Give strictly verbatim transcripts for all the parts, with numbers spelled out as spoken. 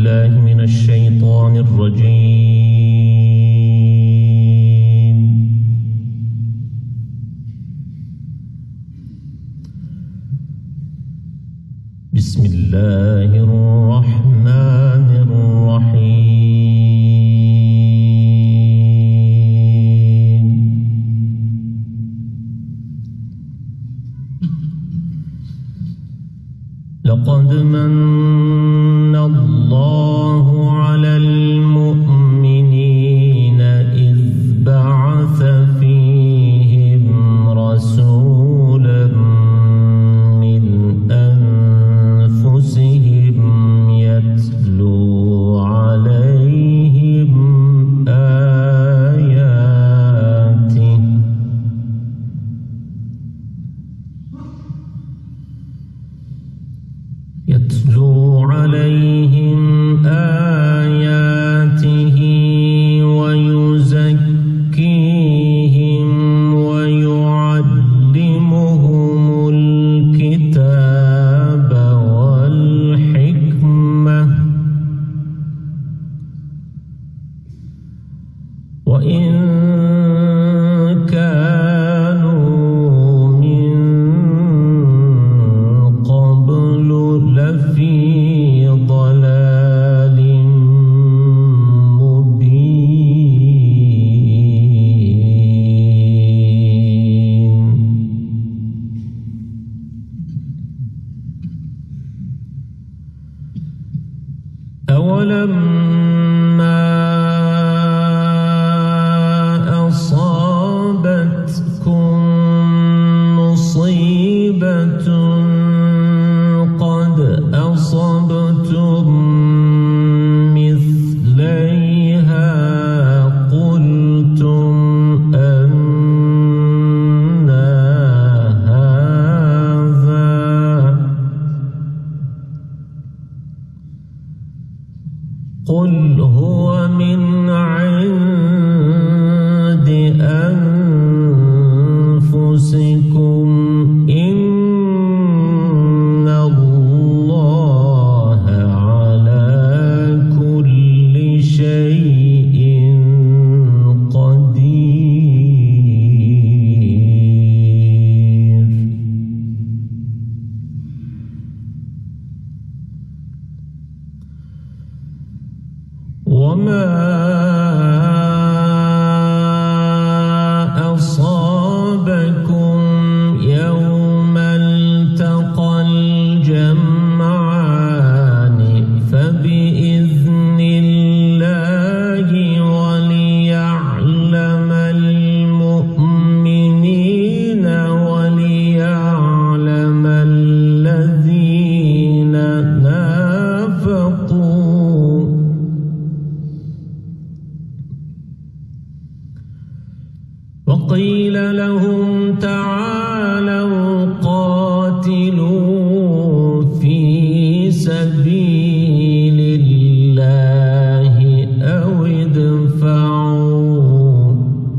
بالله من الشيطان الرجيم. بسم الله الرحمن الرحيم. لقد من الله على المؤمنين إذ بعث فيهم رسولا من أنفسهم يتلو عليهم آياته يتلو عليهم آياته ويزكيهم ويعلمهم الكتاب والحكمة وإن كانوا من قبل لفي ضلال مبين. أولما أصابتكم مصيبة قد أصبتم مثليها قلتم أنى هذا قل هو من عند أنفسكم إن الله على كل شيء قدير. وما أصابكم يوم التقى الجمعان فبإذن الله وليعلم المؤمنين وليعلم الذين نافقوا وقيل لهم تعالوا قاتلوا في سبيل الله أو ادفعوا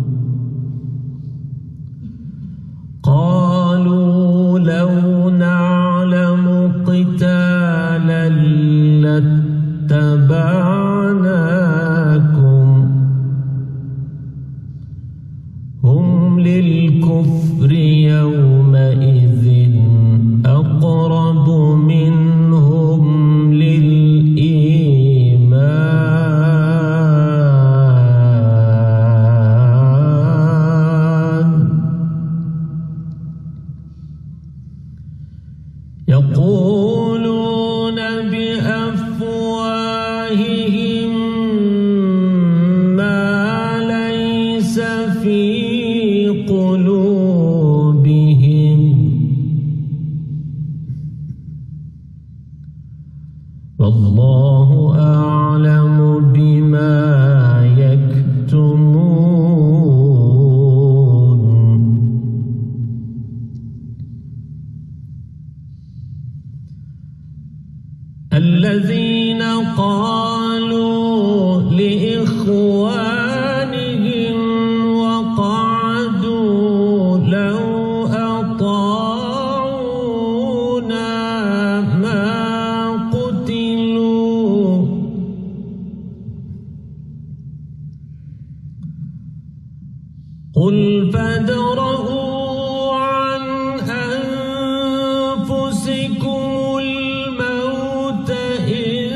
قالوا لو نعلم قتالا لاتبعناكم هم للكفر يومئذ أقرب منهم للإيمان يقولون بأفواههم ما ليس في قلوبهم والله أعلم بما يكتمون. الذين قالوا لإخوانهم وقعدوا لو أطاعونا ما قتلوا قل فادرءوا عن أنفسكم الموت إن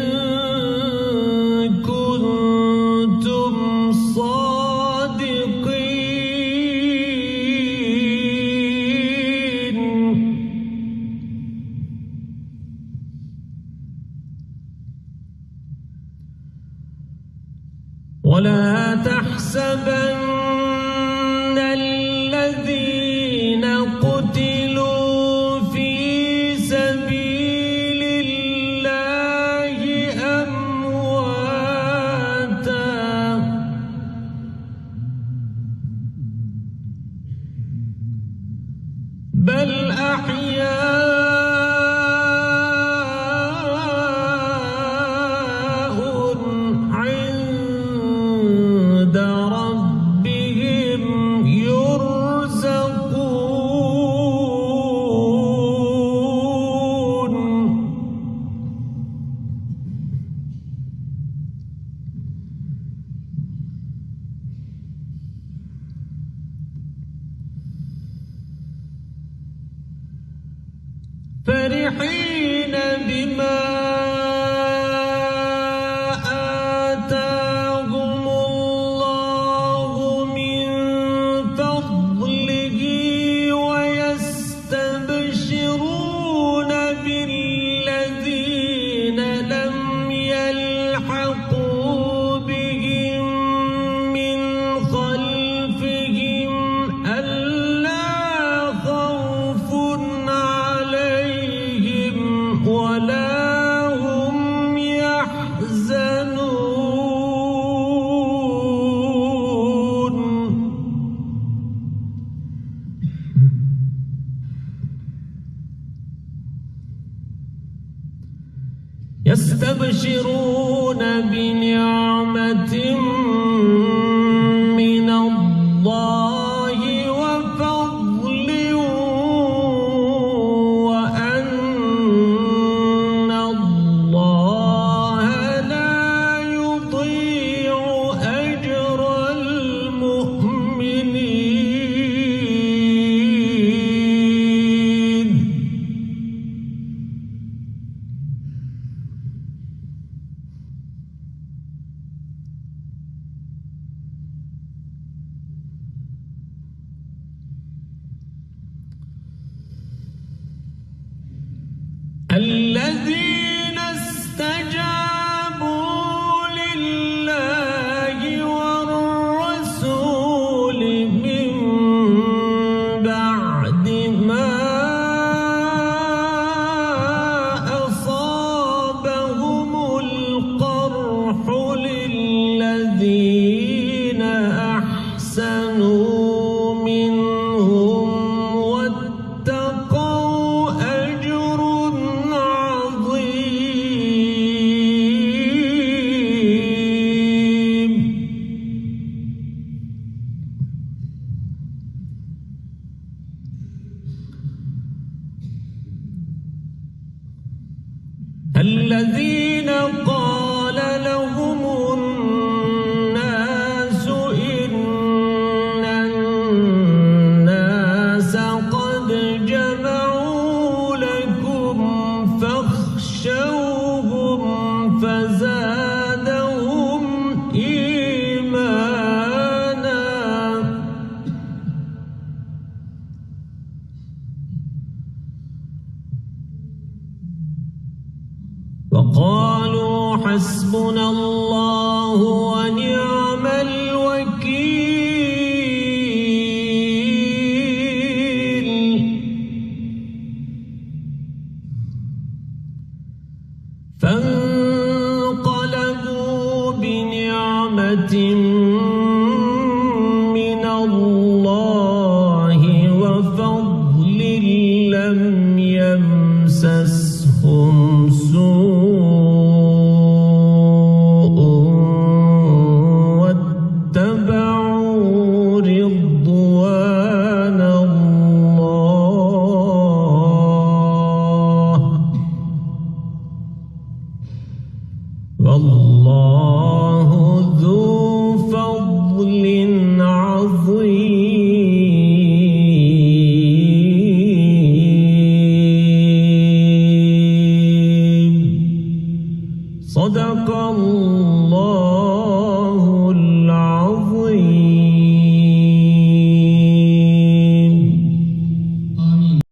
كنتم صادقين ولا تحسبن الذين قتلوا في سبيل الله أمواتا بل أحياء عند ربهم يرزقون فرحين بما آتاهم الله من فضله ويستبشرون بالذين لم يلحقوا بهم من خلفهم ألا خوف عليهم ولا هم يحزنون يستبشرون بنعمة من الله وفضل وأن الله لا يضيع أجر المؤمنين الذين استجابوا لله والرسول من بعد ما أصابهم القرح للذين أحسنوا منهم واتقوا أجر عظيم الذين قال لهم الناس إن الناس قد جمعوا لكم فاخشوهم فزادهم إيمانا وقالوا حسبنا الله ونعم الوكيل فانقلبوا بنعمة من الله وفضل لم يمسسهم سوء واتبعوا رضوان الله والله ذو فضل عظيم صدق الله